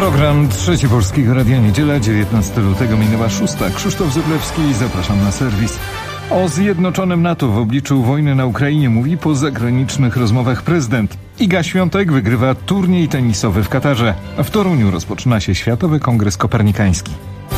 Program Trzeci Polskiego Radia, niedziela, 19 lutego, minęła 6. Krzysztof Zyblewski, zapraszam na serwis. O zjednoczonym NATO w obliczu wojny na Ukrainie mówi po zagranicznych rozmowach prezydent. Iga Świątek wygrywa turniej tenisowy w Katarze. W Toruniu rozpoczyna się Światowy Kongres Kopernikański.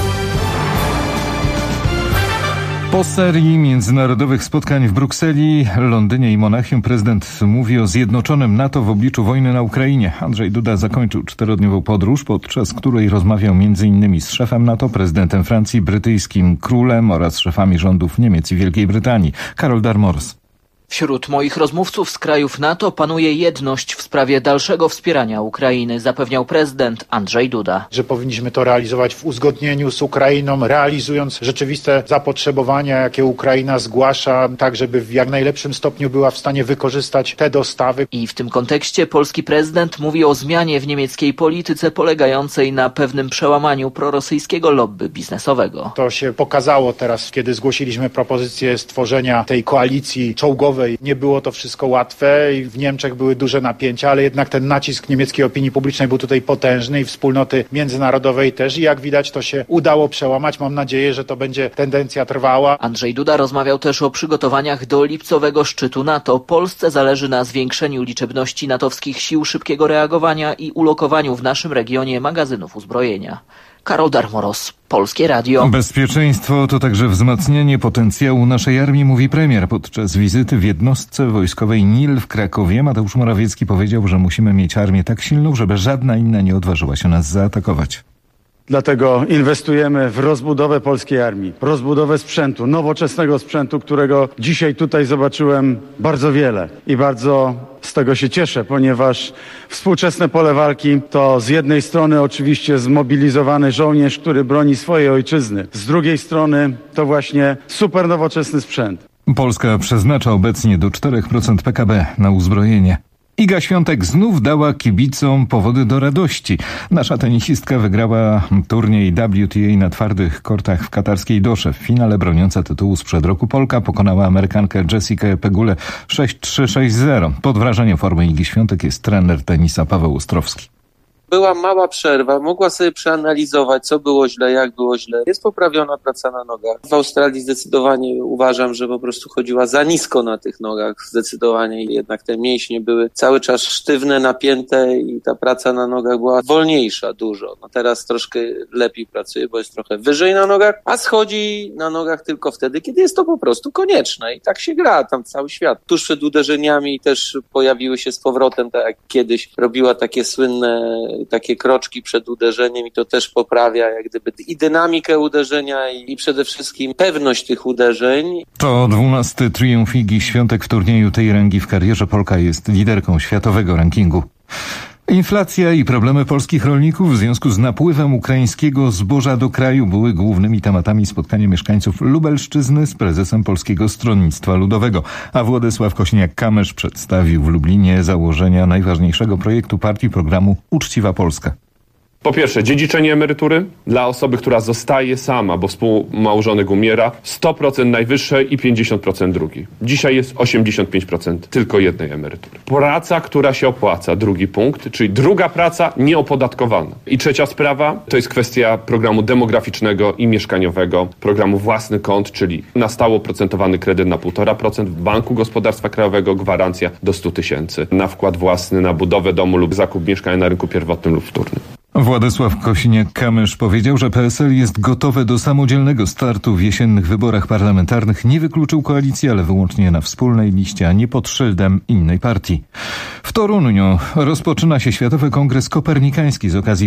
Po serii międzynarodowych spotkań w Brukseli, Londynie i Monachium prezydent mówi o zjednoczonym NATO w obliczu wojny na Ukrainie. Andrzej Duda zakończył 4-dniową podróż, podczas której rozmawiał m.in. z szefem NATO, prezydentem Francji, brytyjskim królem oraz szefami rządów Niemiec i Wielkiej Brytanii. Karol Darmors. Wśród moich rozmówców z krajów NATO panuje jedność w sprawie dalszego wspierania Ukrainy, zapewniał prezydent Andrzej Duda. Że powinniśmy to realizować w uzgodnieniu z Ukrainą, realizując rzeczywiste zapotrzebowania, jakie Ukraina zgłasza, tak żeby w jak najlepszym stopniu była w stanie wykorzystać te dostawy. I w tym kontekście polski prezydent mówi o zmianie w niemieckiej polityce polegającej na pewnym przełamaniu prorosyjskiego lobby biznesowego. To się pokazało teraz, kiedy zgłosiliśmy propozycję stworzenia tej koalicji czołgowej. Nie było to wszystko łatwe i w Niemczech były duże napięcia, ale jednak ten nacisk niemieckiej opinii publicznej był tutaj potężny i wspólnoty międzynarodowej też. I jak widać, to się udało przełamać. Mam nadzieję, że to będzie tendencja trwała. Andrzej Duda rozmawiał też o przygotowaniach do lipcowego szczytu NATO. Polsce zależy na zwiększeniu liczebności natowskich sił szybkiego reagowania i ulokowaniu w naszym regionie magazynów uzbrojenia. Karol Darmoros, Polskie Radio. Bezpieczeństwo to także wzmacnianie potencjału naszej armii, mówi premier. Podczas wizyty w jednostce wojskowej NIL w Krakowie Mateusz Morawiecki powiedział, że musimy mieć armię tak silną, żeby żadna inna nie odważyła się nas zaatakować. Dlatego inwestujemy w rozbudowę polskiej armii, rozbudowę sprzętu, nowoczesnego sprzętu, którego dzisiaj tutaj zobaczyłem bardzo wiele i bardzo z tego się cieszę, ponieważ współczesne pole walki to z jednej strony oczywiście zmobilizowany żołnierz, który broni swojej ojczyzny, z drugiej strony to właśnie super nowoczesny sprzęt. Polska przeznacza obecnie do 4% PKB na uzbrojenie. Iga Świątek znów dała kibicom powody do radości. Nasza tenisistka wygrała turniej WTA na twardych kortach w katarskiej Dosze. W finale broniąca tytułu sprzed roku Polka pokonała Amerykankę Jessikę Pegulę 6-3, 6-0. Pod wrażeniem formy Igi Świątek jest trener tenisa Paweł Ostrowski. Była mała przerwa, mogła sobie przeanalizować, co było źle, jak było źle. Jest poprawiona praca na nogach. W Australii zdecydowanie uważam, że po prostu chodziła za nisko na tych nogach. Zdecydowanie jednak te mięśnie były cały czas sztywne, napięte i ta praca na nogach była wolniejsza dużo. No teraz troszkę lepiej pracuje, bo jest trochę wyżej na nogach, a schodzi na nogach tylko wtedy, kiedy jest to po prostu konieczne. I tak się gra tam cały świat. Tuż przed uderzeniami też pojawiły się z powrotem, tak jak kiedyś robiła takie słynne takie kroczki przed uderzeniem i to też poprawia jak gdyby i dynamikę uderzenia i przede wszystkim pewność tych uderzeń. To 12. triumf Igi Świątek w turnieju tej rangi w karierze. Polka jest liderką światowego rankingu. Inflacja i problemy polskich rolników w związku z napływem ukraińskiego zboża do kraju były głównymi tematami spotkania mieszkańców Lubelszczyzny z prezesem Polskiego Stronnictwa Ludowego. A Władysław Kosiniak-Kamysz przedstawił w Lublinie założenia najważniejszego projektu partii, programu Uczciwa Polska. Po pierwsze, dziedziczenie emerytury dla osoby, która zostaje sama, bo współmałżonek umiera, 100% najwyższej i 50% drugiej. Dzisiaj jest 85% tylko jednej emerytury. Praca, która się opłaca, drugi punkt, czyli druga praca nieopodatkowana. I trzecia sprawa, to jest kwestia programu demograficznego i mieszkaniowego, programu Własny Kąt, czyli na stałe oprocentowany kredyt na 1,5% w Banku Gospodarstwa Krajowego, gwarancja do 100 000 na wkład własny, na budowę domu lub zakup mieszkania na rynku pierwotnym lub wtórnym. Władysław Kosiniak-Kamysz powiedział, że PSL jest gotowe do samodzielnego startu w jesiennych wyborach parlamentarnych. Nie wykluczył koalicji, ale wyłącznie na wspólnej liście, a nie pod szyldem innej partii. W Toruniu rozpoczyna się Światowy Kongres Kopernikański z okazji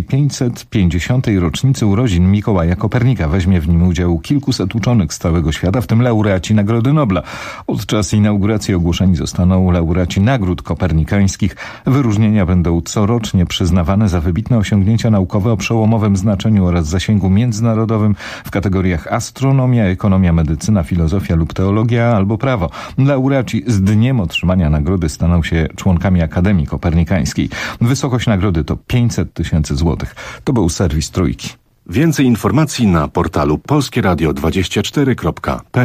550. rocznicy urodzin Mikołaja Kopernika. Weźmie w nim udział kilkuset uczonych z całego świata, w tym laureaci Nagrody Nobla. Podczas inauguracji ogłoszeni zostaną laureaci nagród kopernikańskich. Wyróżnienia będą corocznie przyznawane za wybitne osiągnięcia naukowe o przełomowym znaczeniu oraz zasięgu międzynarodowym w kategoriach astronomia, ekonomia, medycyna, filozofia lub teologia albo prawo. Laureaci z dniem otrzymania nagrody staną się członkami Akademii Kopernikańskiej. Wysokość nagrody to 500 000 złotych. To był serwis Trójki. Więcej informacji na portalu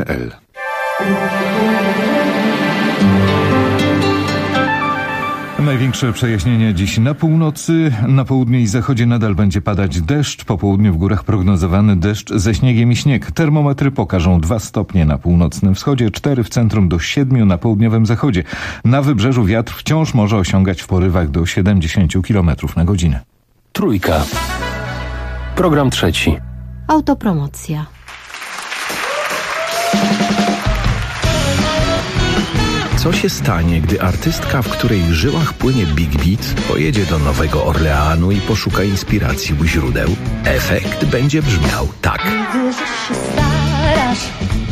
polskieradio24.pl. Największe przejaśnienia dziś na północy, na południu i zachodzie nadal będzie padać deszcz. Po południu w górach prognozowany deszcz ze śniegiem i śnieg. Termometry pokażą 2 stopnie na północnym wschodzie, 4 w centrum do 7 na południowym zachodzie. Na wybrzeżu wiatr wciąż może osiągać w porywach do 70 km na godzinę. Trójka. Program trzeci. Autopromocja. Co się stanie, gdy artystka, w której żyłach płynie Big Beat, pojedzie do Nowego Orleanu i poszuka inspiracji u źródeł? Efekt będzie brzmiał tak. Widzę, że się starasz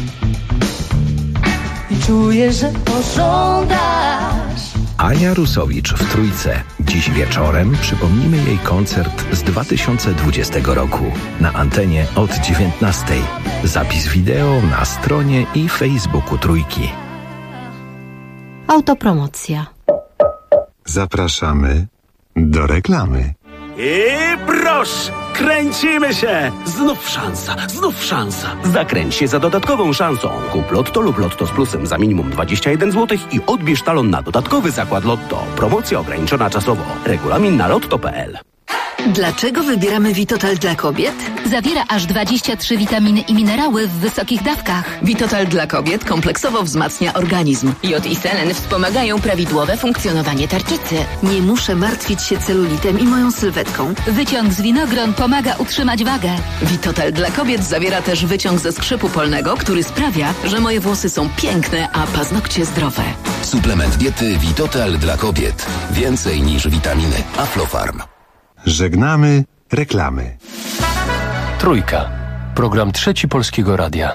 i czuję, że pożądasz. Ania Rusowicz w Trójce. Dziś wieczorem przypomnimy jej koncert z 2020 roku. Na antenie od 19:00. Zapis wideo na stronie i Facebooku Trójki. Autopromocja. Zapraszamy do reklamy. I proszę, kręcimy się! Znów szansa. Zakręć się za dodatkową szansą. Kup Lotto lub Lotto z plusem za minimum 21 zł i odbierz talon na dodatkowy zakład Lotto. Promocja ograniczona czasowo. Regulamin na lotto.pl. Dlaczego wybieramy Vitotal dla kobiet? Zawiera aż 23 witaminy i minerały w wysokich dawkach. Vitotal dla kobiet kompleksowo wzmacnia organizm. Jod i selen wspomagają prawidłowe funkcjonowanie tarczycy. Nie muszę martwić się celulitem i moją sylwetką. Wyciąg z winogron pomaga utrzymać wagę. Vitotal dla kobiet zawiera też wyciąg ze skrzypu polnego, który sprawia, że moje włosy są piękne, a paznokcie zdrowe. Suplement diety Vitotal dla kobiet. Więcej niż witaminy. Aflofarm. Żegnamy reklamy. Trójka. Program trzeci Polskiego Radia.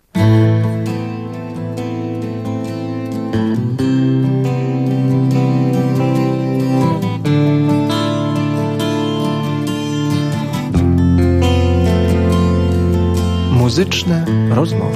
Muzyczne rozmowy.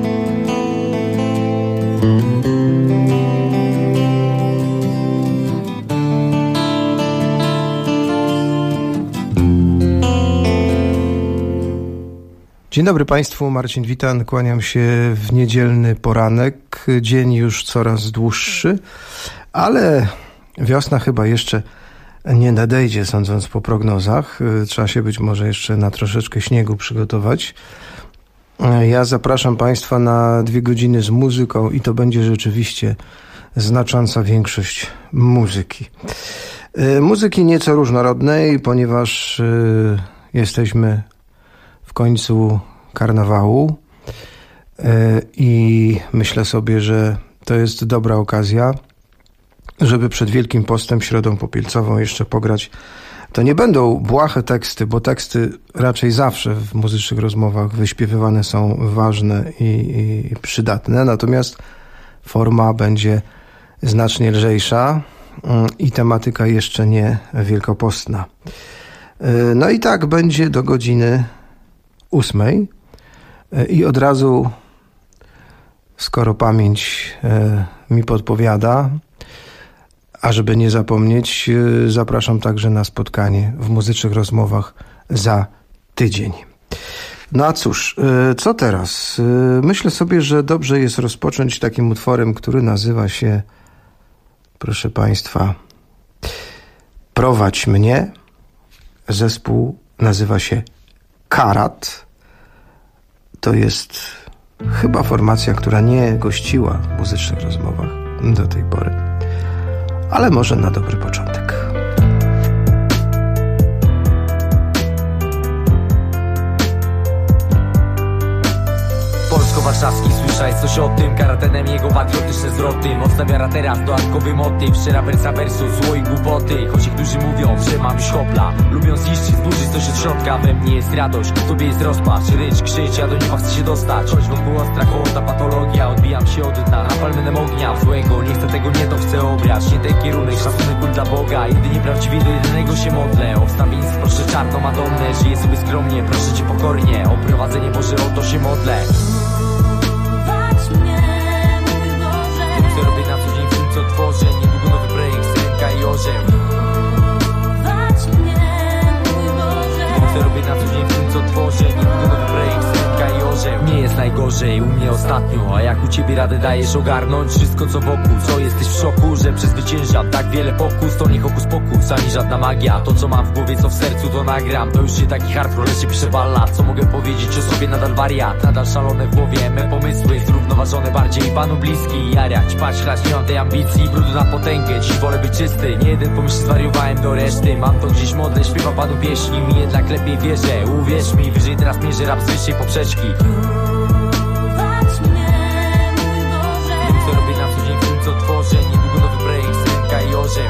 Dzień dobry Państwu, Marcin Witan, kłaniam się w niedzielny poranek, dzień już coraz dłuższy, ale wiosna chyba jeszcze nie nadejdzie, sądząc po prognozach, trzeba się być może jeszcze na troszeczkę śniegu przygotować. Ja zapraszam Państwa na 2 godziny z muzyką i to będzie rzeczywiście znacząca większość muzyki. Muzyki nieco różnorodnej, ponieważ jesteśmy w końcu karnawału i myślę sobie, że to jest dobra okazja, żeby przed Wielkim Postem, Środą Popielcową jeszcze pograć. To nie będą błahe teksty, bo teksty raczej zawsze w muzycznych rozmowach wyśpiewywane są ważne i przydatne, natomiast forma będzie znacznie lżejsza i tematyka jeszcze nie wielkopostna. No i tak będzie do godziny 8 i od razu, skoro pamięć mi podpowiada, a żeby nie zapomnieć, zapraszam także na spotkanie w muzycznych rozmowach za tydzień. No a cóż, co teraz? Myślę sobie, że dobrze jest rozpocząć takim utworem, który nazywa się, proszę Państwa, Prowadź mnie. Zespół nazywa się Karat. To jest chyba formacja, która nie gościła w muzycznych rozmowach do tej pory, ale może na dobry początek. Polsko-warszawski, słyszałeś coś o tym? Karatenem jego patriotyczne zwroty. Mocna wiara teraz, dodatkowy motyw. Szczera wersa wersu, zło i głupoty. Choć niektórzy mówią, że mam już hopla. Lubią zniszczyć, zburzyć coś od środka. We mnie jest radość, w tobie jest rozpacz. Rycz, krzycz, ja do nieba chcę się dostać. Choć wokół ostra hołota patologia. Odbijam się od dna, napalmenem ognia złego, nie chcę tego, nie to chcę obrać. Nie ten kierunek, szacunek ból dla Boga. Jedynie prawdziwie do jedynego się modlę. O wstawienie proszę czarną Madonnę. Żyję sobie skromnie, proszę cię pokornie. O prowadzenie Boże, o to się modlę. Co robię na co dzień, film co tworzę. Niedługo nowy projekt, Syrenka i orzeł. Co robię na co dzień, film co tworzę. Niedługo nowy projekt, Syrenka i orzeł. orzeł. Nie jest najgorzej, u mnie ostatnio. A jak u ciebie radę dajesz ogarnąć wszystko co wokół? Co jesteś w szoku, że przezwyciężam tak wiele pokus? To nie hokus pokus, ani żadna magia. To co mam w głowie, co w sercu, to nagram. To już nie taki hardcore, lecz piszę ballad. Co mogę powiedzieć o sobie, nadal wariat. Nadal szalone w głowie, me pomysły zrównoważone, bardziej panu bliski. Jarać, paślać, nie mam tej ambicji. Brudu na potęgę, dziś wolę być czysty. Nie jeden pomyśl, zwariowałem do reszty. Mam to gdzieś modlę, śpiewam panu pieśni. Mi jednak lepiej wierzę, uwierz mi. Wyżej teraz mierzę rap z wyższej poprzeczki. Wiem co robię na co dzień, film co tworzę. Niedługo nowy projekt, Syrenka i orzeł.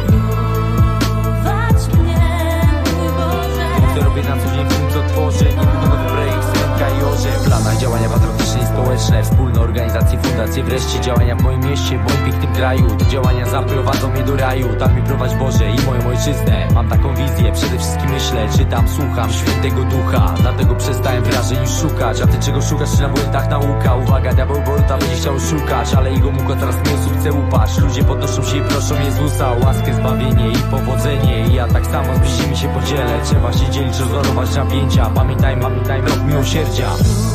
Wiem co robię na co dzień, film co tworzę. Niedługo nowy projekt, Syrenka i orzeł. Plana działania patriotyczne i społeczne, wspólne organizacje, fundacje, wreszcie działania w moim mieście, w moim pięknym kraju. Te działania zaprowadzą mnie do raju. Tam mi prowadź Boże i moją ojczyznę. Mam taką wizję, przede wszystkim myślę, czytam, słucham Świętego Ducha. Dlatego przestałem wyrażeń już szukać. A ty czego szukasz, czy na błędach nauka? Uwaga, diabeł Boruta będzie chciał szukać, ale jego muka teraz mnie osób chce upaść. Ludzie podnoszą się i proszą Jezusa o łaskę, zbawienie i powodzenie. I ja tak samo z bliźnimi się podzielę. Trzeba się dzielić, rozorować napięcia. Pamiętaj, rok miłosierdzia.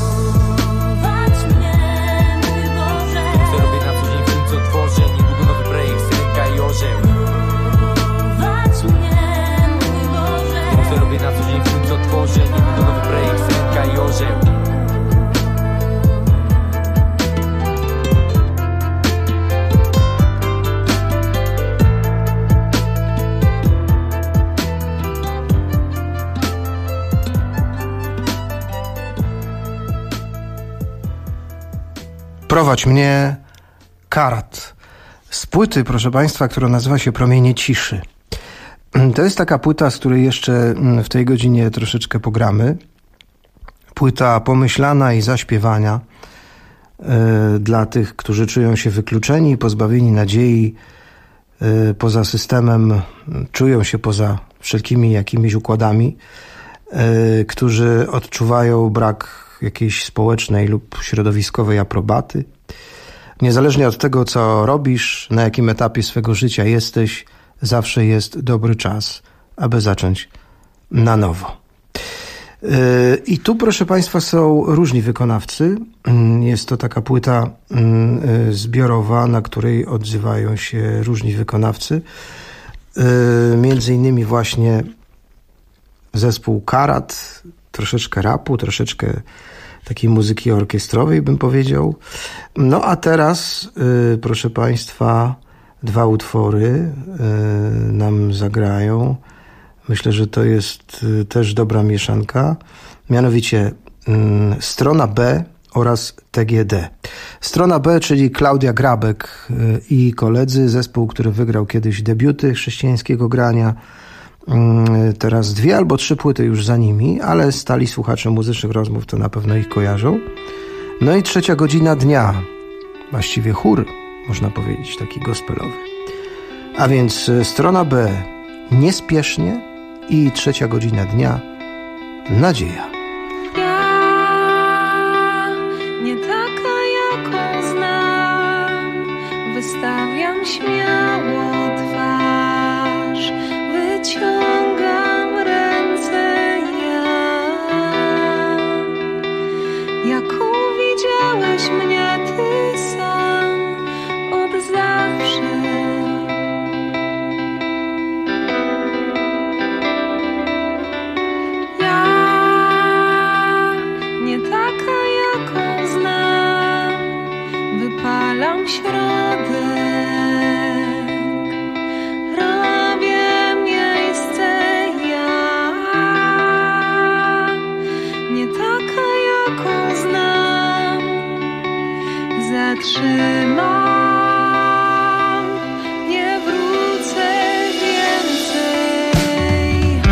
Co tworzę, niedługo nowy projekt, Syrenka i orzeł. Wiem co robię na co dzień, film co tworzę. Niedługo nowy projekt, Syrenka i orzeł. Prowadź mnie, Karat. Z płyty, proszę Państwa, która nazywa się Promienie Ciszy. To jest taka płyta, z której jeszcze w tej godzinie troszeczkę pogramy. Płyta pomyślana i zaśpiewania dla tych, którzy czują się wykluczeni, pozbawieni nadziei, poza systemem, czują się poza wszelkimi jakimiś układami, którzy odczuwają brak jakiejś społecznej lub środowiskowej aprobaty. Niezależnie od tego, co robisz, na jakim etapie swego życia jesteś, zawsze jest dobry czas, aby zacząć na nowo. I tu, proszę Państwa, są różni wykonawcy. Jest to taka płyta zbiorowa, na której odzywają się różni wykonawcy. Między innymi właśnie zespół Karat, troszeczkę rapu, troszeczkę takiej muzyki orkiestrowej, bym powiedział. No a teraz, proszę Państwa, dwa utwory nam zagrają. Myślę, że to jest też dobra mieszanka. Mianowicie strona B oraz TGD. Strona B, czyli Klaudia Grabek i koledzy, zespół, który wygrał kiedyś debiuty chrześcijańskiego grania. Teraz 2 albo 3 płyty już za nimi, ale stali słuchacze muzycznych rozmów to na pewno ich kojarzą. No i 3 godzina dnia, właściwie chór, można powiedzieć, taki gospelowy. A więc strona B, Niespiesznie i 3 godzina dnia, Nadzieja. Ja nie taka, jaką znam, wystawiam śmiało twarz, wyciągam ręce ja. Jaką widziałeś mnie ty sam od zawsze. Ja nie taka, jaką znam, wypalam środek. Zatrzymam, nie wrócę więcej.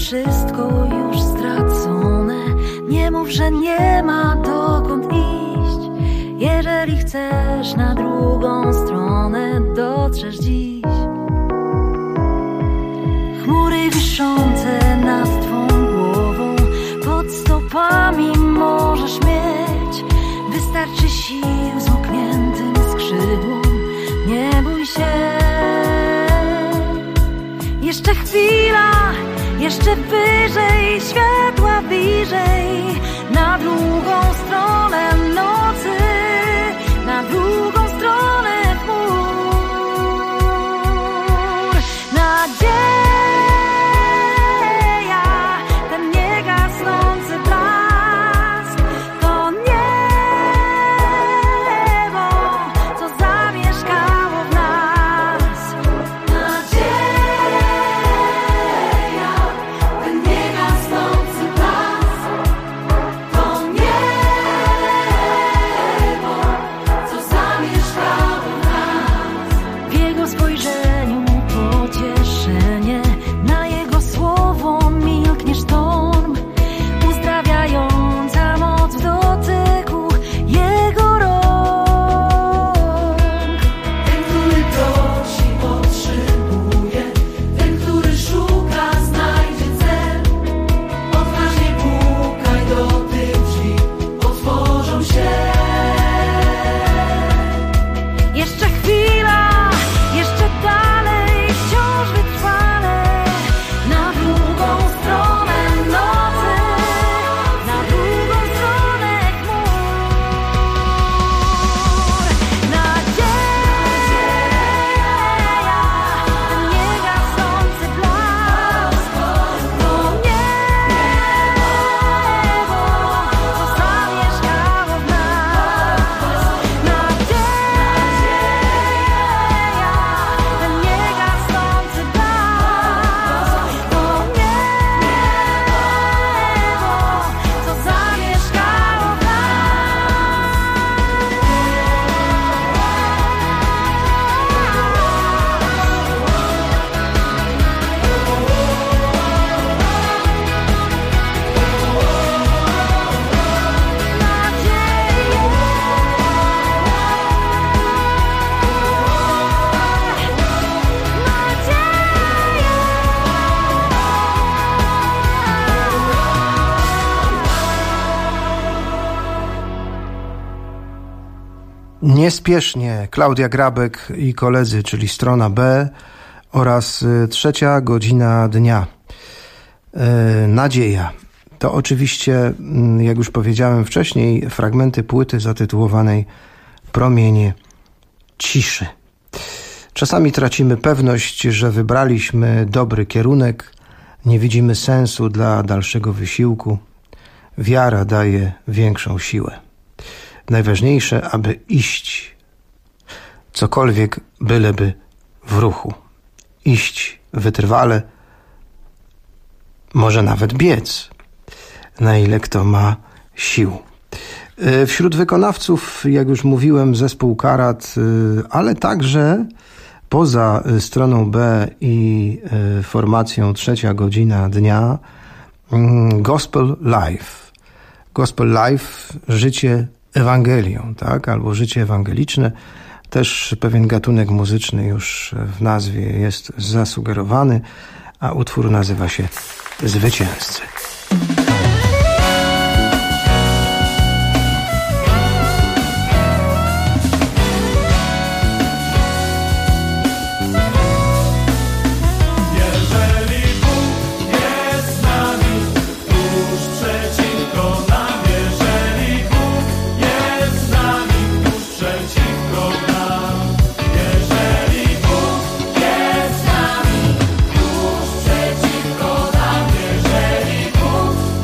wszystko już stracone. Nie mów, że nie ma dokąd iść. Jeżeli chcesz na drugą stronę, dotrzesz dziś. Chmury wiszące nad twą głową, pod stopami możesz mieć. Wystarczy sił zmokniętym skrzydłom. Nie bój się. Jeszcze chwila, jeszcze wyżej, światła bliżej. Na drugą stronę nocy, na drugą stronę chmur. Nadzieja, ten niegasnący blask, to niebo, co zamieszkało w nas. Nadzieja, ten niegasnący blask, to niebo, co zamieszkało w nas. W jego spojrzeniu pocieszenie, na jego słowo milknie sztorm. Uzdrawiająca moc w dotyku jego rąk. Ten, który prosi, otrzymuje. Ten, który szuka, znajdzie cel. Odważnie pukaj do tych drzwi, otworzą się. Jeszcze chwila, jeszcze dalej, wciąż wytrwale. Na drugą stronę nocy, na drugą stronę chmur. Nadzieja, ten niegasnący blask, to niebo, co zamieszkało w nas. Nadzieja, ten niegasnący blask, to niebo, co zamieszkało w nas. Niespiesznie Klaudia Grabek i koledzy, czyli strona B oraz 3:00 dnia. Nadzieja. To oczywiście, jak już powiedziałem wcześniej, fragmenty płyty zatytułowanej Promienie ciszy. Czasami tracimy pewność, że wybraliśmy dobry kierunek, nie widzimy sensu dla dalszego wysiłku. Wiara daje większą siłę. Najważniejsze, aby iść, cokolwiek byleby w ruchu. Iść wytrwale, może nawet biec, na ile kto ma sił. Wśród wykonawców, jak już mówiłem, zespół Karat, ale także poza stroną B i formacją 3:00 dnia Gospel Life. Gospel Life, życie Ewangelią, tak? Albo życie ewangeliczne. Też pewien gatunek muzyczny już w nazwie jest zasugerowany, a utwór nazywa się Zwycięzcy. Jeżeli Bóg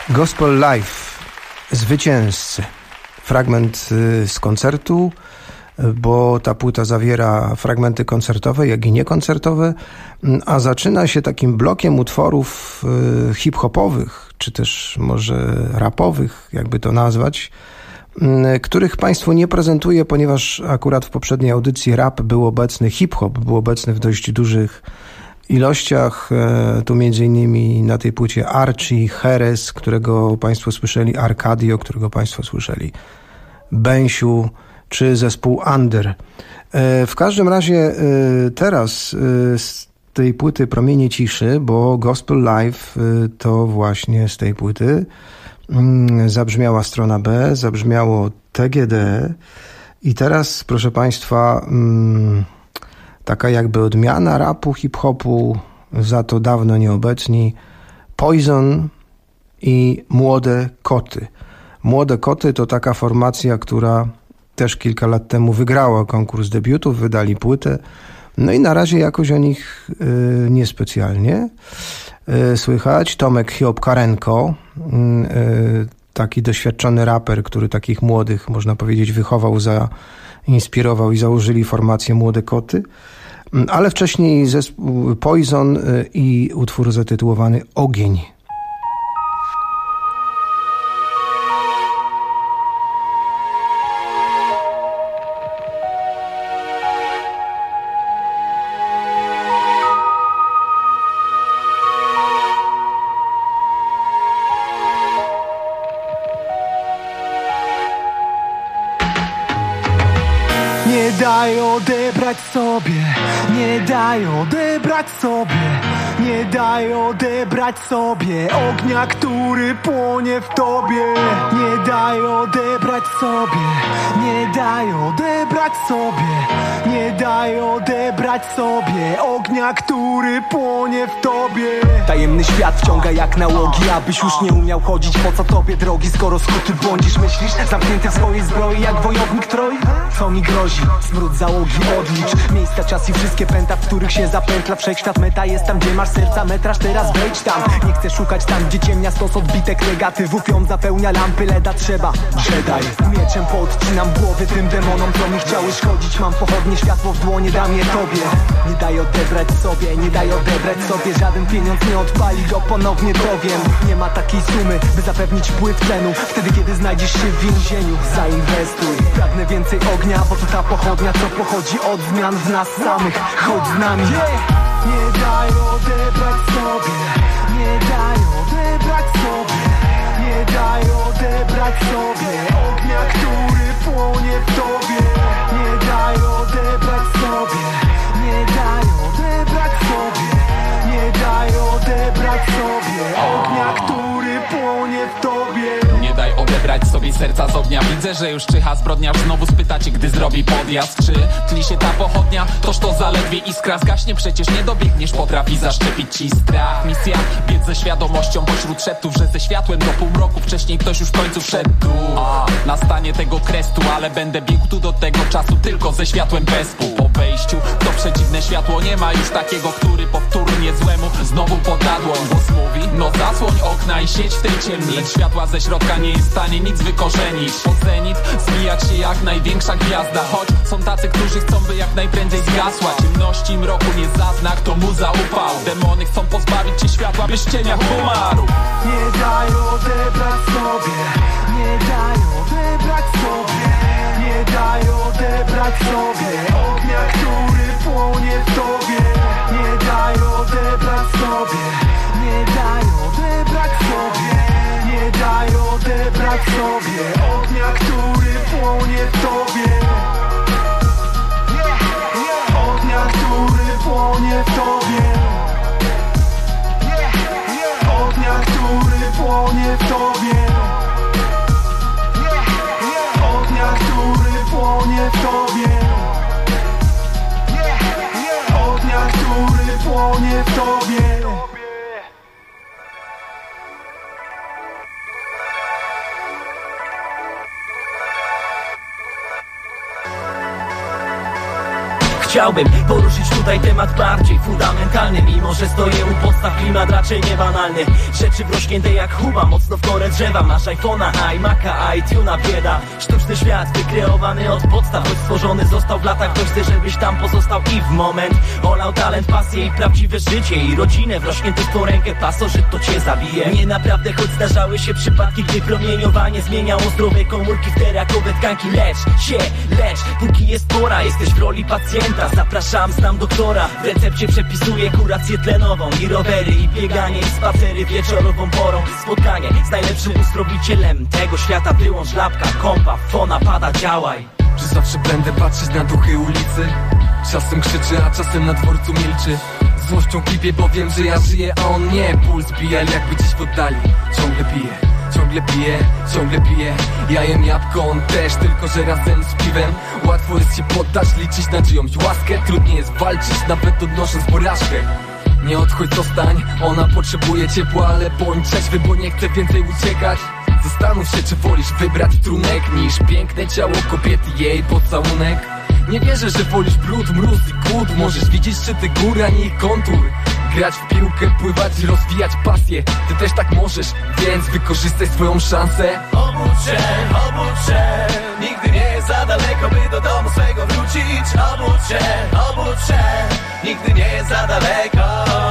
Gospel Live, Zwycięzcy. Fragment z koncertu, bo ta płyta zawiera fragmenty koncertowe, jak i niekoncertowe, a zaczyna się takim blokiem utworów hip-hopowych, czy też może rapowych, jakby to nazwać, których Państwu nie prezentuję, ponieważ akurat w poprzedniej audycji rap był obecny, hip-hop był obecny w dość dużych ilościach. Tu między innymi na tej płycie Archie, Heres, którego Państwo słyszeli, Arcadio, którego Państwo słyszeli, Bensiu, czy zespół Under. W każdym razie teraz z tej płyty Promienie Ciszy, bo Gospel Live to właśnie z tej płyty zabrzmiała strona B, zabrzmiało TGD i teraz, proszę Państwa, taka jakby odmiana rapu, hip-hopu, za to dawno nieobecni, Poison i Młode Koty. Młode Koty to taka formacja, która też kilka lat temu wygrała konkurs debiutów, wydali płytę, no i na razie jakoś o nich niespecjalnie słychać. Tomek Hiob-Karenko, taki doświadczony raper, który takich młodych, można powiedzieć, wychował, zainspirował i założyli formację Młode Koty, ale wcześniej zespół Poison i utwór zatytułowany Ogień. Nie daj odebrać sobie, nie daj odebrać sobie, nie daj odebrać sobie ognia, który płonie w tobie. Nie daj odebrać sobie, nie daj odebrać sobie, nie daj odebrać sobie ognia, który płonie w tobie. Tajemny świat wciąga jak nałogi, abyś już nie umiał chodzić. Po co tobie drogi, skoro skuty błądzisz? Myślisz, zamknięty w swojej zbroi jak wojownik Troj? Co mi grozi? Smród załogi odlicz. Miejsca, czas i wszystkie pęta, w których się zapętla wszechświat. Meta jest tam, gdzie masz serca, metraż, teraz wejdź tam. Nie chcę szukać tam, gdzie ciemnia stos odbitek negatywów. Ją zapełnia lampy LEDa, trzeba Jedi. Mieczem podcinam głowy tym demonom, co mi chciały szkodzić. Mam pochodnie, światło w dłonie, dam je tobie. Nie daj odebrać sobie, nie daj odebrać sobie. Żaden pieniądz nie odpali go, ponownie dowiem. Nie ma takiej sumy, by zapewnić wpływ tlenu. Wtedy, kiedy znajdziesz się w więzieniu, zainwestuj. Pragnę więcej ognia, bo to ta pochodnia, co pochodzi od zmian w nas samych. Chodź z nami. Nie daj odebrać sobie, nie daj odebrać sobie, nie daj odebrać sobie ognia, który płonie w tobie. Nie daj odebrać sobie, nie daj odebrać sobie, nie daj odebrać sobie ognia, który płonie w tobie. Nie daj odebrać sobie serca z ognia. Widzę, że już czyha zbrodnia. Znowu spytacie, gdy zrobi podjazd, czy tli się ta pochodnia? Toż to zaledwie iskra zgaśnie. Przecież nie dobiegniesz, potrafi zaszczepić ci strach. Misja, biec ze świadomością pośród szeptów, że ze światłem do półmroku wcześniej ktoś już w końcu wszedł tu. Nastanie tego krestu, ale będę biegł tu do tego czasu tylko ze światłem bez pół. Po wejściu to przeciwne światło, nie ma już takiego, który powtórnie złemu znowu poda dłoń. Głos mówi, no zasłoń okna i siedź w tej ciemni. Lecz światła ze środka nie jest w stanie nic wykorzenić. Pod zenit zbijać się jak największa gwiazda. Choć są tacy, którzy chcą, by jak najprędzej zgasła. Ciemności mroku nie zaznak, to mu zaufał. Demony chcą pozbawić cię światła, byś w cieniach umarł. Nie daj odebrać sobie, nie daj odebrać sobie, nie daj odebrać sobie ognia, który płonie w tobie. Nie daj odebrać sobie, nie daj odebrać sobie, nie daj odebrać sobie ognia, który płonie w tobie. Ognia, który płonie w tobie. Ognia, który płonie w tobie. Ognia, który płonie w tobie. Ognia, który płonie w tobie. chciałbym poruszyć tutaj temat bardziej fundamentalny. Mimo że stoję u podstaw, klimat raczej niebanalny. Rzeczy wrośnięte jak huba, mocno w korę drzewa. Masz iPhone'a, iMac'a, iTune'a, bieda. Sztuczny świat wykreowany od podstaw, choć stworzony został w latach. Ktoś chce, żebyś tam pozostał i w moment olał talent, pasję i prawdziwe życie i rodzinę wrośnięty w tą rękę. Pasożyt to cię zabije. Nie naprawdę, choć zdarzały się przypadki, gdy promieniowanie zmieniało zdrowe komórki w te rakowe tkanki. Lecz, póki jest pora, jesteś w roli pacjenta. Zapraszam, znam doktora, w recepcie przepisuję kurację tlenową i rowery, i bieganie, i spacery wieczorową porą. Spotkanie z najlepszym uzdrowicielem tego świata. Wyłącz lapka, kompa, fona, pada, działaj. Że zawsze będę patrzeć na duchy ulicy. Czasem krzyczy, a czasem na dworcu milczy. Złością kipię, bo wiem, że ja żyję, a on nie. Puls bije, jakby gdzieś w oddali. Ciągle piję. Ja jem jabłko, on też, tylko że razem z piwem. Łatwo jest się poddać, liczyć na czyjąś łaskę. Trudniej jest walczyć, nawet odnosząc porażkę. Nie odchodź, zostań, ona potrzebuje ciepła, ale bądź trzeźwy, bo nie chce więcej uciekać. Zastanów się, czy wolisz wybrać trunek niż piękne ciało kobiety, jej pocałunek. Nie wierzę, że wolisz brud, mróz i głód. Możesz widzieć szczyty gór, a nie ich kontur. Grać w piłkę, pływać, rozwijać pasję. Ty też tak możesz, więc wykorzystaj swoją szansę. Obudź się, nigdy nie jest za daleko, by do domu swego wrócić. Obudź się, nigdy nie jest za daleko.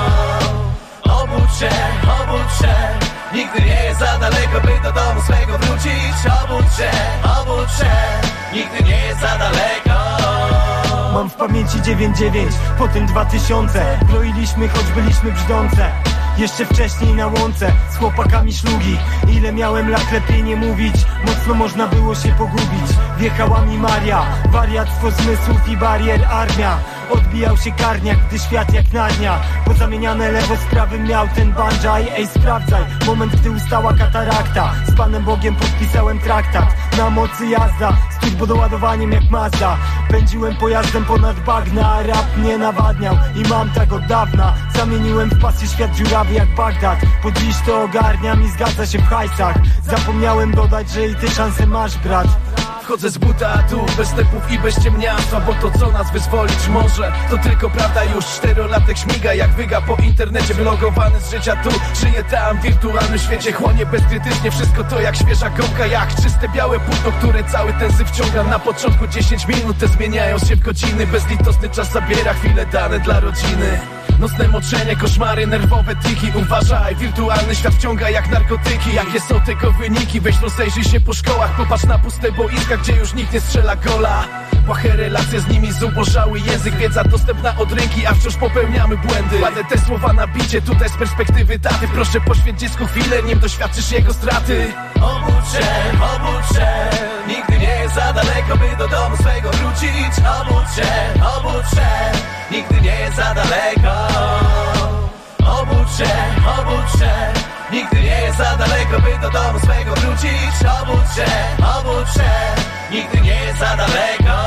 Obudź się, nigdy nie jest za daleko, by do domu swego wrócić. Obudź się, nigdy nie jest za daleko. Mam w pamięci 9-9, potem 2000. Broiliśmy, choć byliśmy brzdące. Jeszcze wcześniej na łące z chłopakami szlugi. Ile miałem lat, lepiej nie mówić. Mocno można było się pogubić. Wjechała mi Maria, wariactwo zmysłów i barier armia. Odbijał się karniak, gdy świat jak Narnia. Pozamieniane lewo z prawym miał ten banjaj. Ej, sprawdzaj, moment gdy ustała katarakta. Z Panem Bogiem podpisałem traktat. Na mocy jazda, z turbodoładowaniem jak Mazda. Pędziłem pojazdem ponad bagna, a rap mnie nawadniał. I mam tak od dawna. Zamieniłem w pasję świat dziurawy jak Bagdad. Po dziś to ogarniam i zgadza się w hajsach. Zapomniałem dodać, że i ty szansę masz, brat. Wchodzę z buta, a tu bez stepów i bez ciemniactwa. Bo to co nas wyzwolić może, to tylko prawda. Już 4-latek śmiga jak wyga po internecie. Wylogowany z życia tu, żyje tam w wirtualnym świecie. Chłonie bezkrytycznie wszystko to jak świeża gąbka. Jak czyste białe płótno, które cały ten syf wciąga. Na początku 10 minut, te zmieniają się w godziny. Bezlitosny czas zabiera chwile dane dla rodziny. Nocne moczenie, koszmary, nerwowe tiki. Uważaj, wirtualny świat wciąga jak narkotyki. Jakie są tego wyniki? Weź rozejrzyj się po szkołach. Popatrz na puste boiska, gdzie już nikt nie strzela gola. Płache relacje z nimi, zubożały język. Wiedza dostępna od ręki, a wciąż popełniamy błędy. Kładę te słowa na bicie, tutaj z perspektywy taty. Proszę poświęć dziecku chwilę, nim doświadczysz jego straty. Obudź się, nigdy nie jest za daleko, by do domu swego wrócić. Obudź się, nigdy nie jest za daleko. Obudź się, nigdy nie jest za daleko, by do domu swego wrócić. Obudź się, nigdy nie jest za daleko.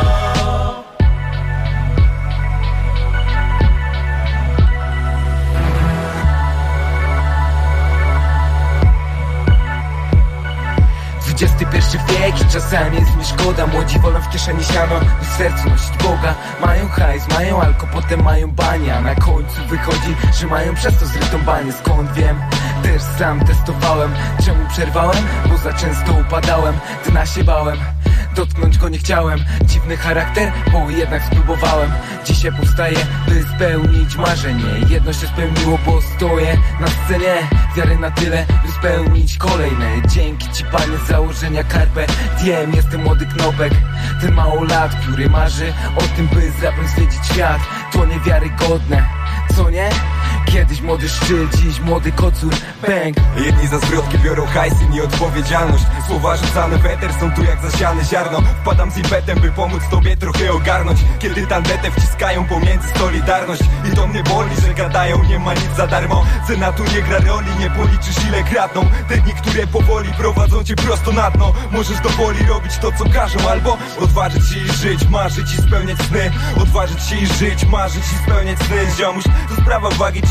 XXI wiek i czasami jest mi szkoda. Młodzi wolą w kieszeni siano, w sercu nosić Boga. Mają hajs, mają alko, potem mają bania. Na końcu wychodzi, że mają przez to zrytą banię. Skąd wiem? Też sam testowałem. Czemu przerwałem? Bo za często upadałem. Dna się bałem, dotknąć go nie chciałem. Dziwny charakter, bo jednak spróbowałem. Dzisiaj powstaję, by spełnić marzenie. Jedno się spełniło, bo stoję na scenie. Wiary na tyle, by spełnić kolejne. Dzięki ci, panie, z założenia Carpe Diem. Jestem młody knopek, ten małolat, który marzy o tym, by z rapem zwiedzić świat. To niewiarygodne, co nie? Kiedyś młody szczyt, dziś młody kocur, bang. Jedni za zwrotki biorą hajs, inni odpowiedzialność. Słowa rzucane weter są tu jak zasiane ziarno. Wpadam z impetem, by pomóc tobie trochę ogarnąć. Kiedy tandetę wciskają pomiędzy solidarność. I to mnie boli, że gadają, nie ma nic za darmo. Cena tu nie gra roli, nie policzysz ile kradną. Te dni, które powoli prowadzą cię prosto na dno. Możesz do woli robić to, co każą, albo odważyć się i żyć, marzyć i spełniać sny. Odważyć się i żyć, marzyć i spełniać sny. Ziomuś, to sprawa wagi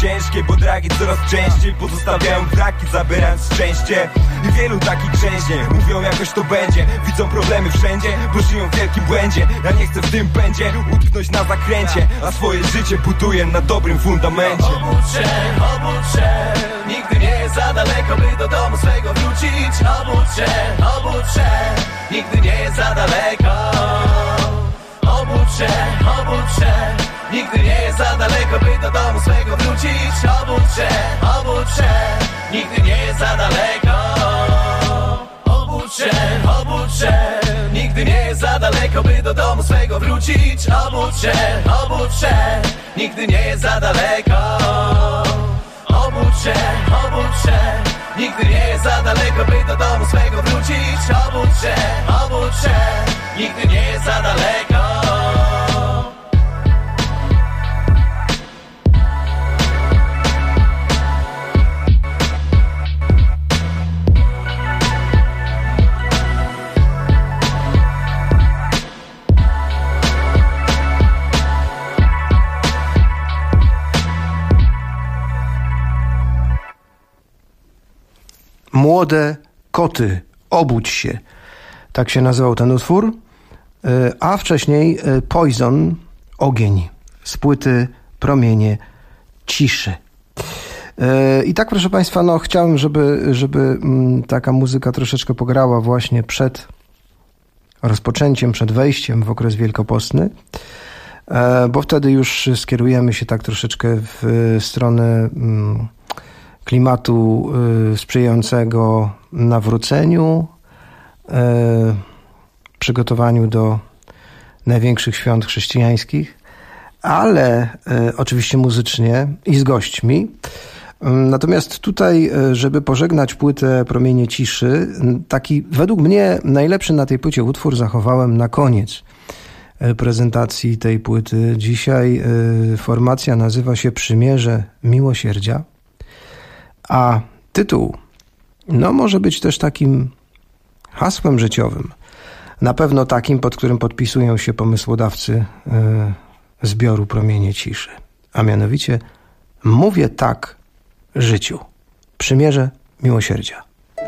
ciężkie, bo dragi coraz częściej pozostawiają wraki, zabierając szczęście. I wielu takich grzęźnie, mówią jakoś to będzie. Widzą problemy wszędzie, bo żyją w wielkim błędzie. Ja nie chcę w tym pędzie utknąć na zakręcie, a swoje życie buduję na dobrym fundamencie. Obudź się, nigdy nie jest za daleko, by do domu swego wrócić. Obudź się, nigdy nie jest za daleko. Obudź się, nigdy nie jest za daleko, by do domu swego wrócić. Obudź się, nigdy nie jest za daleko. Obudź się, nigdy nie jest za daleko, by do domu swego wrócić. Obudź się, nigdy nie jest za daleko. Obudź się, nigdy nie jest za daleko, by do domu swego wrócić. Obudź się, nigdy nie jest za daleko. Młode koty, obudź się. Tak się nazywał ten utwór. A wcześniej Poison, ogień, z płyty Promienie ciszy. I tak, proszę Państwa, no chciałem, żeby taka muzyka troszeczkę pograła właśnie przed rozpoczęciem, przed wejściem w okres wielkopostny, bo wtedy już skierujemy się tak troszeczkę w stronę klimatu sprzyjającego nawróceniu, przygotowaniu do największych świąt chrześcijańskich, ale oczywiście muzycznie i z gośćmi. Natomiast tutaj, żeby pożegnać płytę Promienie ciszy, taki według mnie najlepszy na tej płycie utwór zachowałem na koniec prezentacji tej płyty. Dzisiaj formacja nazywa się Przymierze Miłosierdzia, a tytuł no może być też takim hasłem życiowym. Na pewno takim, pod którym podpisują się pomysłodawcy zbioru Promienie ciszy. A mianowicie mówię tak życiu. Przymierze Miłosierdzia.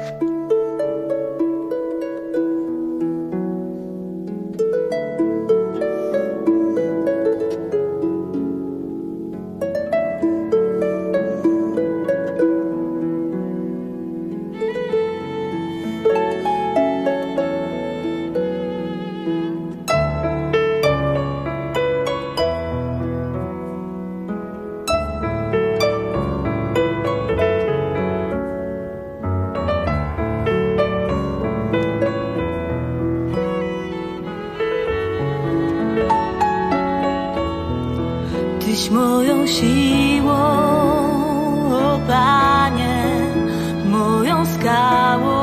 Tyś moją siłą, o Panie, moją skałą.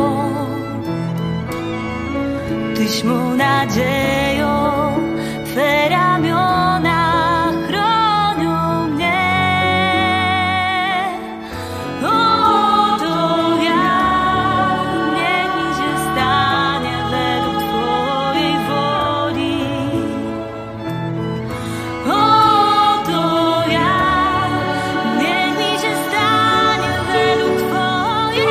Tyś mą nadzieją, Twe ramiona chronią mnie. Oto ja, niech mi się stanie według Twojej woli.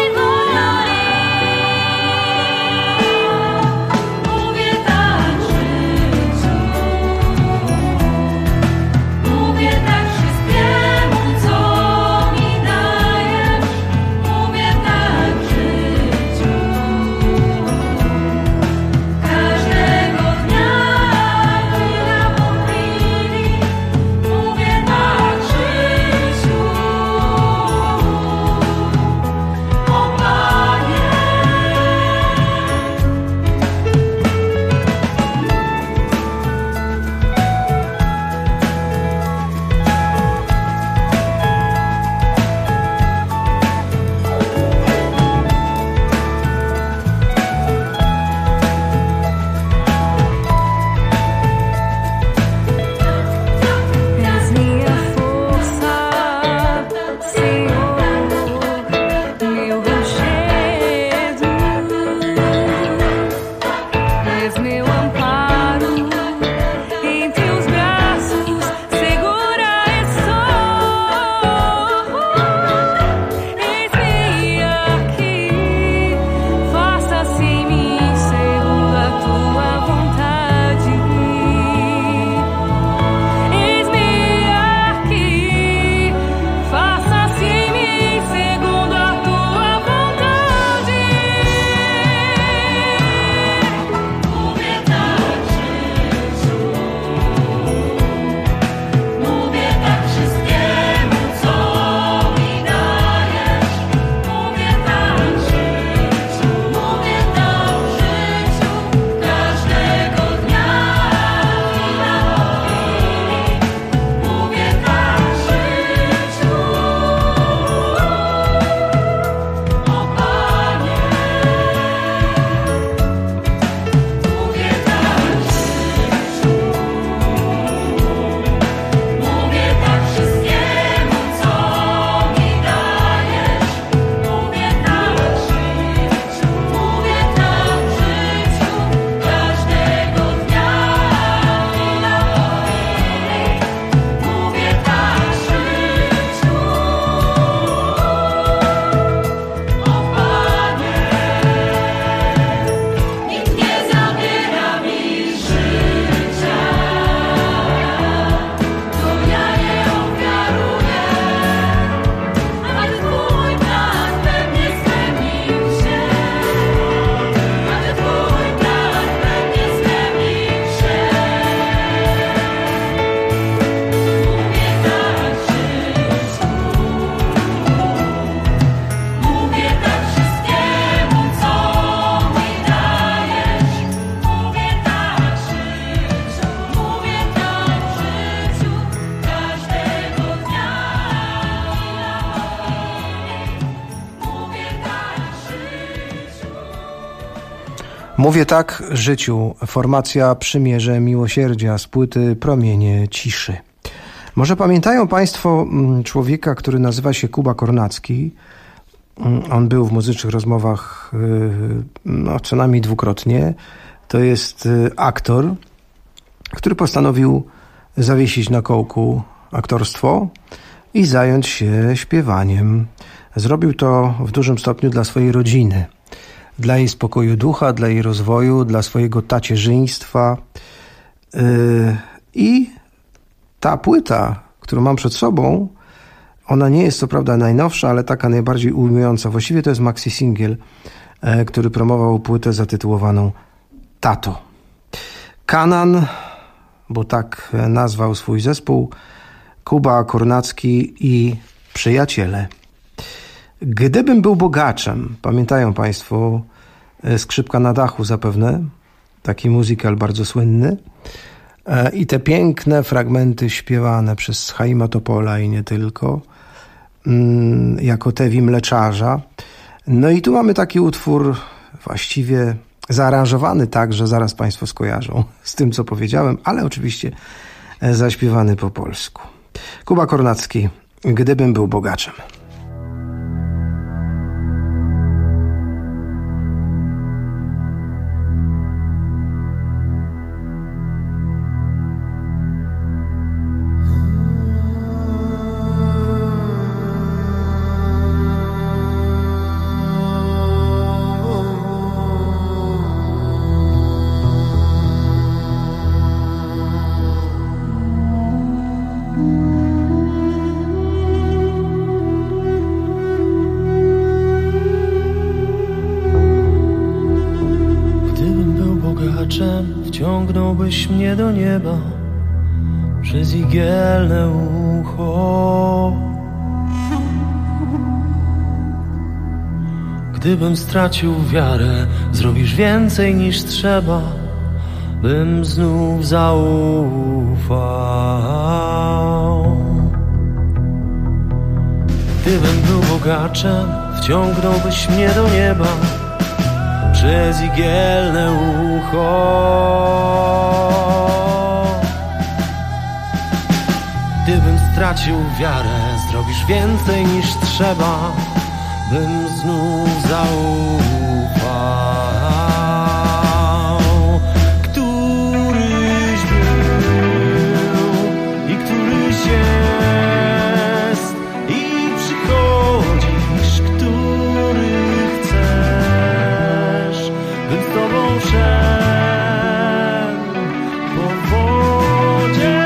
Mówię tak, Mówię tak życiu. Formacja Przymierze Miłosierdzia z płyty Promienie Ciszy. Może pamiętają Państwo człowieka, który nazywa się Kuba Kornacki. On był w Muzycznych Rozmowach co najmniej dwukrotnie. To jest aktor, który postanowił zawiesić na kołku aktorstwo i zająć się śpiewaniem. Zrobił to w dużym stopniu dla swojej rodziny. Dla jej spokoju ducha, dla jej rozwoju, dla swojego tacierzyństwa. I ta płyta, którą mam przed sobą, ona nie jest co prawda najnowsza, ale taka najbardziej ujmująca. Właściwie to jest maxi singiel, który promował płytę zatytułowaną Tato. Kanan, bo tak nazwał swój zespół, Kuba Kornacki i przyjaciele. Gdybym był bogaczem, pamiętają Państwo Skrzypka na dachu zapewne, taki musical bardzo słynny, i te piękne fragmenty śpiewane przez Chaima Topola i nie tylko, jako Tewi Mleczarza. No i tu mamy taki utwór właściwie zaaranżowany tak, że zaraz Państwo skojarzą z tym, co powiedziałem, ale oczywiście zaśpiewany po polsku. Kuba Kornacki, Gdybym był bogaczem. Wciągnąłbyś mnie do nieba przez igielne ucho. Gdybym stracił wiarę, zrobisz więcej niż trzeba, bym znów zaufał. Gdybym był bogaczem, wciągnąłbyś mnie do nieba przez igielne ucho. Gdybym stracił wiarę, zrobisz więcej niż trzeba, bym znów zaufał. Któryś był i któryś jest i przychodzisz, który chcesz, bym z tobą szedł po wodzie.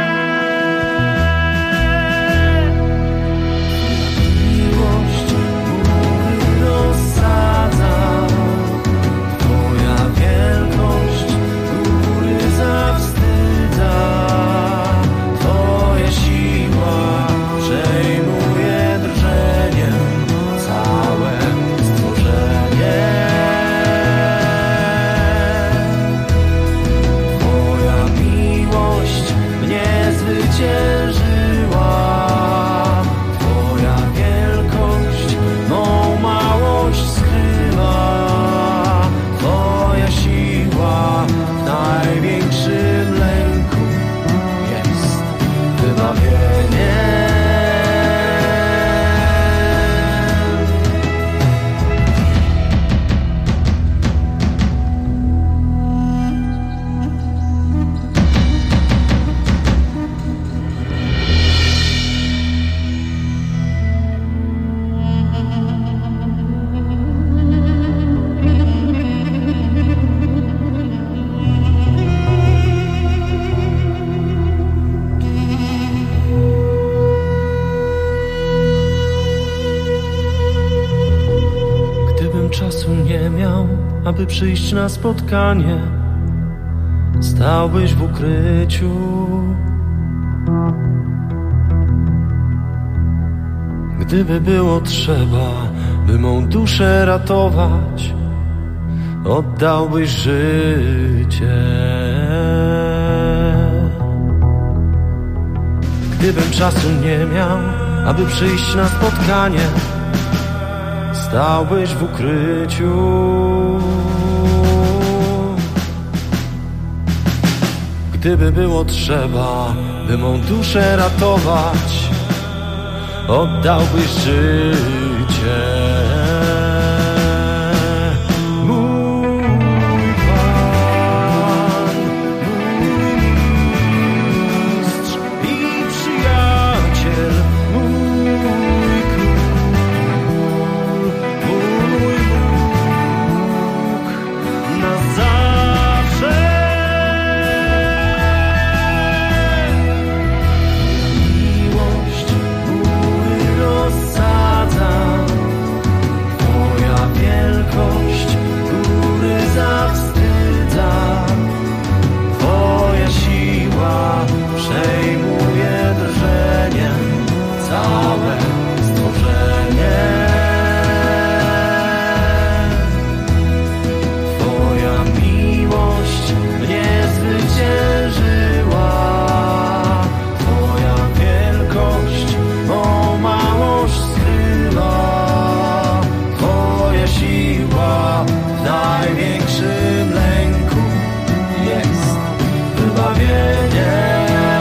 Miłość góry rozsadza, twoja wielkość góry zawstydza, twoja siła przejmuje drżeniem całe stworzenie. Zwyciężyła twoja wielkość, mą małość skrywa, twoja siła w największym lęku jest wybawienie. Czasu nie miał, aby przyjść na spotkanie, stałbyś w ukryciu. Gdyby było trzeba, by mą duszę ratować, oddałbyś życie. Gdybym czasu nie miał, aby przyjść na spotkanie, stałbyś w ukryciu. Gdyby było trzeba, by mą duszę ratować, oddałbyś życie. Mój Pan, mój mistrz i przyjaciel, mój król, mój Bóg na zawsze. Miłość góry rozsadza, Twoja wielkość góry zawstydza, Twoja siła przejmuje drżeniem całe stworzenie. Twoja miłość mnie zwyciężyła, Twoja wielkość mą małość skrywa, Twoja siła w największym lęku jest wybawienie.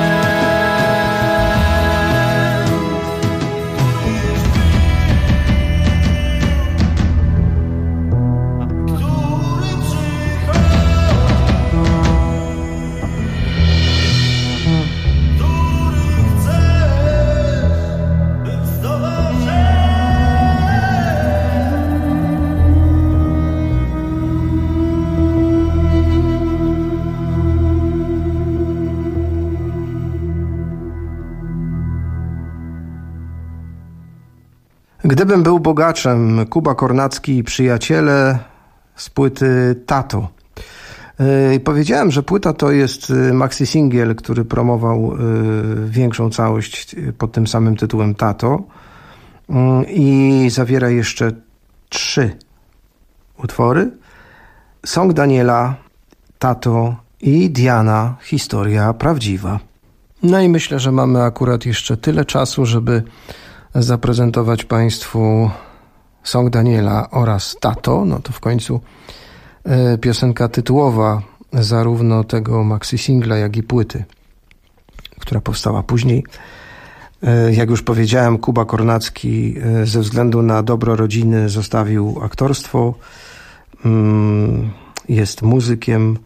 Gdybym był bogaczem, Kuba Kornacki i przyjaciele z płyty Tato. Powiedziałem, że płyta to jest maxi singiel, który promował większą całość pod tym samym tytułem Tato i zawiera jeszcze 3 utwory. Song Daniela, Tato i Diana, historia prawdziwa. No i myślę, że mamy akurat jeszcze tyle czasu, żeby zaprezentować Państwu Song Daniela oraz Tato. No to w końcu piosenka tytułowa zarówno tego maxi singla, jak i płyty, która powstała później. Jak już powiedziałem, Kuba Kornacki ze względu na dobro rodziny zostawił aktorstwo. Jest muzykiem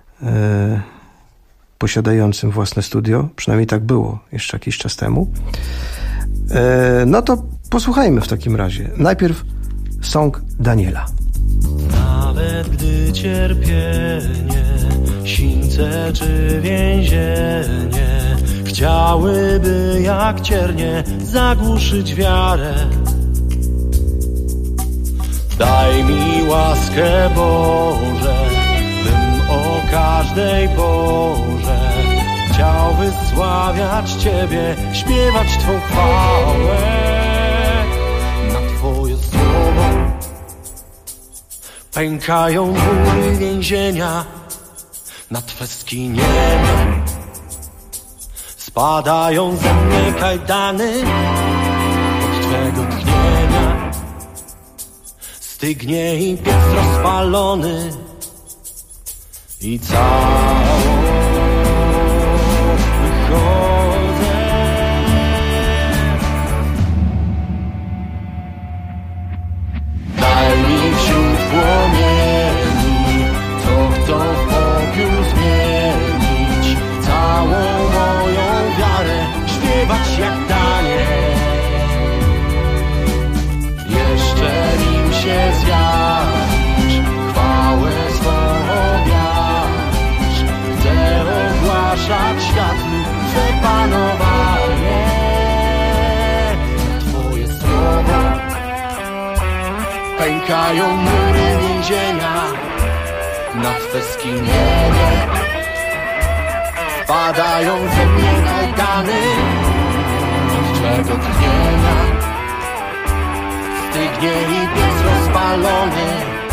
posiadającym własne studio. Przynajmniej tak było jeszcze jakiś czas temu. No to posłuchajmy w takim razie. Najpierw Song Daniela. Nawet gdy cierpienie, sińce czy więzienie chciałyby jak ciernie zagłuszyć wiarę, daj mi łaskę Boże, bym o każdej porze chciał wysławiać Ciebie, śpiewać Twą chwałę. Na Twoje słowo pękają mury więzienia, na Twe skinienie spadają ze mnie kajdany. Od Twego tchnienia stygnie i piec rozpalony i cało wychodzę. Daj mi wśród płomieni, co chcą w popiół zmienić całą moją wiarę, śpiewać jak Daniel. Jeszcze nim się zjawisz, chwałę swą objawisz, chcę ogłaszać światu Twe panowanie. Twoje słowo pękają mury więzienia, na Twe skinienie spadają ze mnie kajdany. Od Twego tchnienia stygnie i piec rozpalony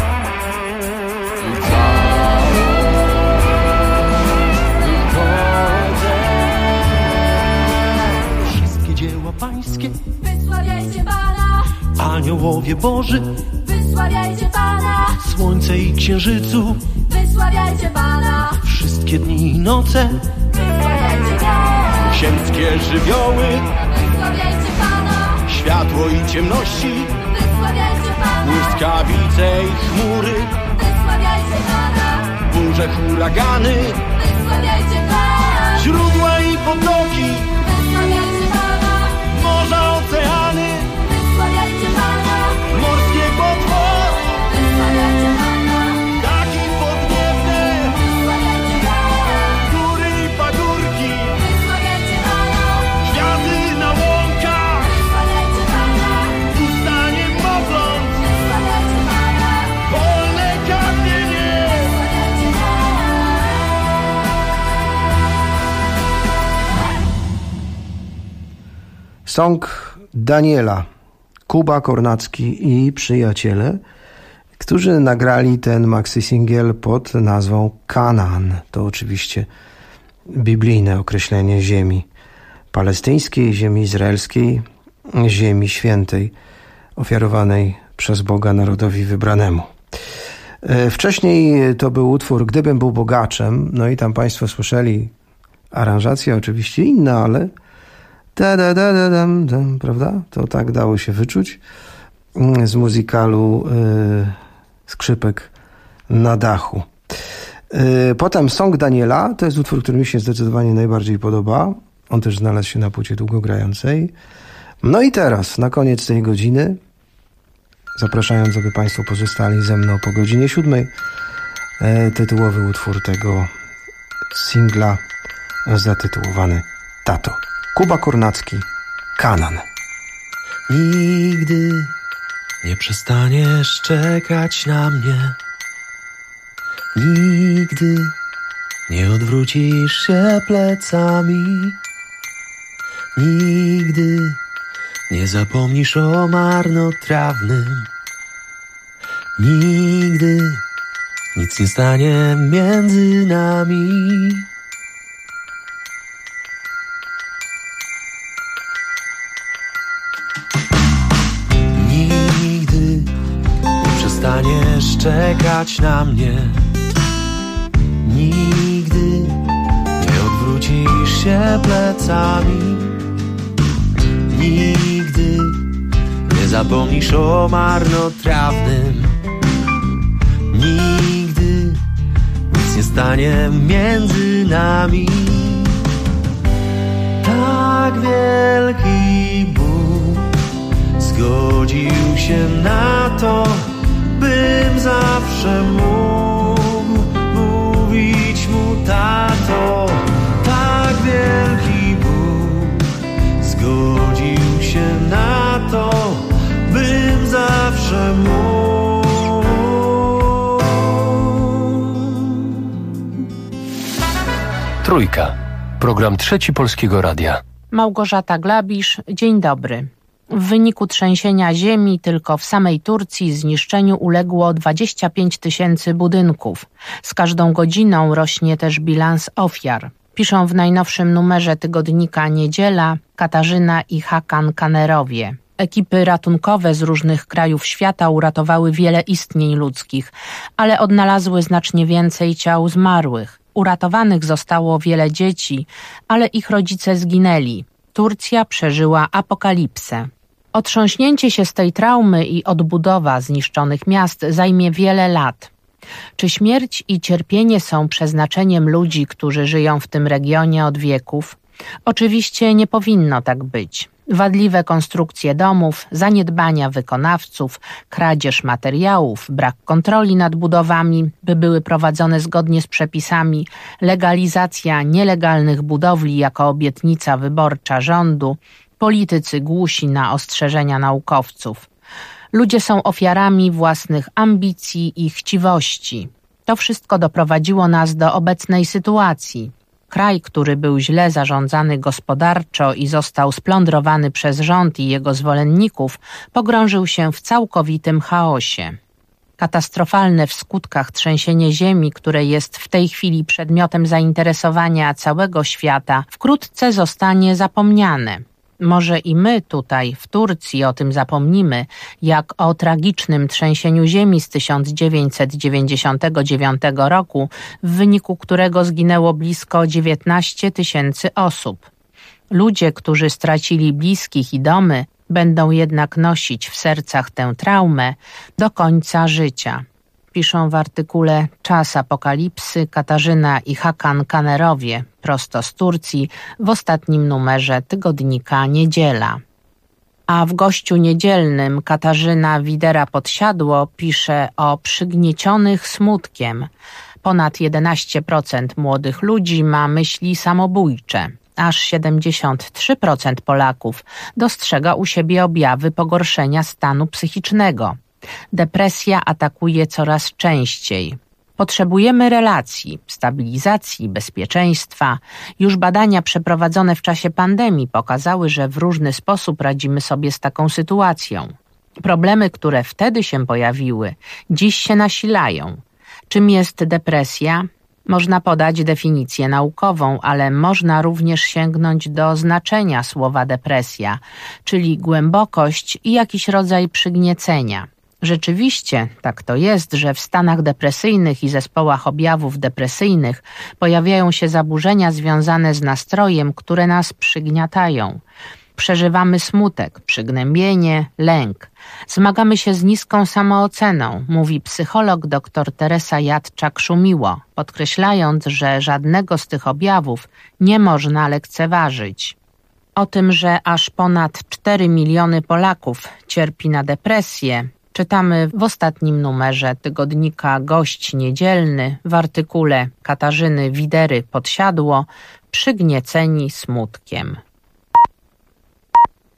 i cało wychodzę. Wszystkie dzieła Pańskie wysławiajcie Pana, aniołowie Boży wysławiajcie Pana. Słońce i księżycu, Wysławiajcie Pana. wszystkie dni i noce, Wysławiajcie Pana. ziemskie żywioły, Wysławiajcie Pana. światło i ciemności, Wysławiajcie Pana. błyskawice i chmury, Wysławiajcie Pana. burze, huragany, Wysławiajcie Pana. źródła i potoki, Wysławiajcie Pana. morza, oceany, Wysławiajcie Pana. morskie potwory, Wysławiajcie Pana. ptaki podniebne, Wysławiajcie Pana. góry i pagórki, Wysławiajcie Pana. kwiaty na łąkach, Wysławiajcie Pana. pustanie mogąc, Wysławiajcie Pana. wolne kamienie. Wysławiajcie Pana. Song Daniela, Kuba Kornacki i przyjaciele, którzy nagrali ten maxi singiel pod nazwą Kanaan. To oczywiście biblijne określenie ziemi palestyńskiej, ziemi izraelskiej, ziemi świętej, ofiarowanej przez Boga narodowi wybranemu. Wcześniej to był utwór Gdybym był bogaczem, no i tam Państwo słyszeli aranżację oczywiście inna, ale prawda? To tak dało się wyczuć z muzykalu Skrzypek na dachu. Potem Song Daniela, to jest utwór, który mi się zdecydowanie najbardziej podoba. On też znalazł się na płycie długogrającej. No i teraz, na koniec tej godziny, zapraszając, aby Państwo pozostali ze mną po godzinie 7, tytułowy utwór tego singla zatytułowany Tato. Kuba Kornacki, Kanaan. Nigdy nie przestaniesz czekać na mnie. Nigdy nie odwrócisz się plecami. Nigdy nie zapomnisz o marnotrawnym. Nigdy nic nie stanie między nami. Przestaniesz czekać na mnie. Nigdy nie odwrócisz się plecami. Nigdy nie zapomnisz o marnotrawnym. Nigdy nic nie stanie między nami. Tak wielki Bóg zgodził się na to, bym zawsze mógł mówić mu tato. Tak wielki Bóg zgodził się na to, bym zawsze mógł. Trójka. Program Trzeci Polskiego Radia. Małgorzata Glabisz, dzień dobry. W wyniku trzęsienia ziemi tylko w samej Turcji zniszczeniu uległo 25 000 budynków. Z każdą godziną rośnie też bilans ofiar. Piszą w najnowszym numerze tygodnika Niedziela Katarzyna i Hakan Kanerowie. Ekipy ratunkowe z różnych krajów świata uratowały wiele istnień ludzkich, ale odnalazły znacznie więcej ciał zmarłych. Uratowanych zostało wiele dzieci, ale ich rodzice zginęli. Turcja przeżyła apokalipsę. Otrząśnięcie się z tej traumy i odbudowa zniszczonych miast zajmie wiele lat. Czy śmierć i cierpienie są przeznaczeniem ludzi, którzy żyją w tym regionie od wieków? Oczywiście nie powinno tak być. Wadliwe konstrukcje domów, zaniedbania wykonawców, kradzież materiałów, brak kontroli nad budowami, by były prowadzone zgodnie z przepisami, legalizacja nielegalnych budowli jako obietnica wyborcza rządu, politycy głusi na ostrzeżenia naukowców. Ludzie są ofiarami własnych ambicji i chciwości. To wszystko doprowadziło nas do obecnej sytuacji. Kraj, który był źle zarządzany gospodarczo i został splądrowany przez rząd i jego zwolenników, pogrążył się w całkowitym chaosie. Katastrofalne w skutkach trzęsienie ziemi, które jest w tej chwili przedmiotem zainteresowania całego świata, wkrótce zostanie zapomniane. Może i my tutaj, w Turcji, o tym zapomnimy, jak o tragicznym trzęsieniu ziemi z 1999 roku, w wyniku którego zginęło blisko 19 tysięcy osób. Ludzie, którzy stracili bliskich i domy, będą jednak nosić w sercach tę traumę do końca życia. Piszą w artykule Czas Apokalipsy Katarzyna i Hakan Kanerowie, prosto z Turcji, w ostatnim numerze tygodnika Niedziela. A w Gościu Niedzielnym Katarzyna Widera-Podsiadło pisze o przygniecionych smutkiem. Ponad 11% młodych ludzi ma myśli samobójcze. Aż 73% Polaków dostrzega u siebie objawy pogorszenia stanu psychicznego. Depresja atakuje coraz częściej. Potrzebujemy relacji, stabilizacji, bezpieczeństwa. Już badania przeprowadzone w czasie pandemii pokazały, że w różny sposób radzimy sobie z taką sytuacją. Problemy, które wtedy się pojawiły, dziś się nasilają. Czym jest depresja? Można podać definicję naukową, ale można również sięgnąć do znaczenia słowa depresja, czyli głębokość i jakiś rodzaj przygniecenia. Rzeczywiście tak to jest, że w stanach depresyjnych i zespołach objawów depresyjnych pojawiają się zaburzenia związane z nastrojem, które nas przygniatają. Przeżywamy smutek, przygnębienie, lęk. Zmagamy się z niską samooceną, mówi psycholog dr Teresa Jadczak-Szumiło, podkreślając, że żadnego z tych objawów nie można lekceważyć. O tym, że aż ponad 4 miliony Polaków cierpi na depresję, czytamy w ostatnim numerze tygodnika Gość Niedzielny w artykule Katarzyny Widery-Podsiadło Przygnieceni smutkiem.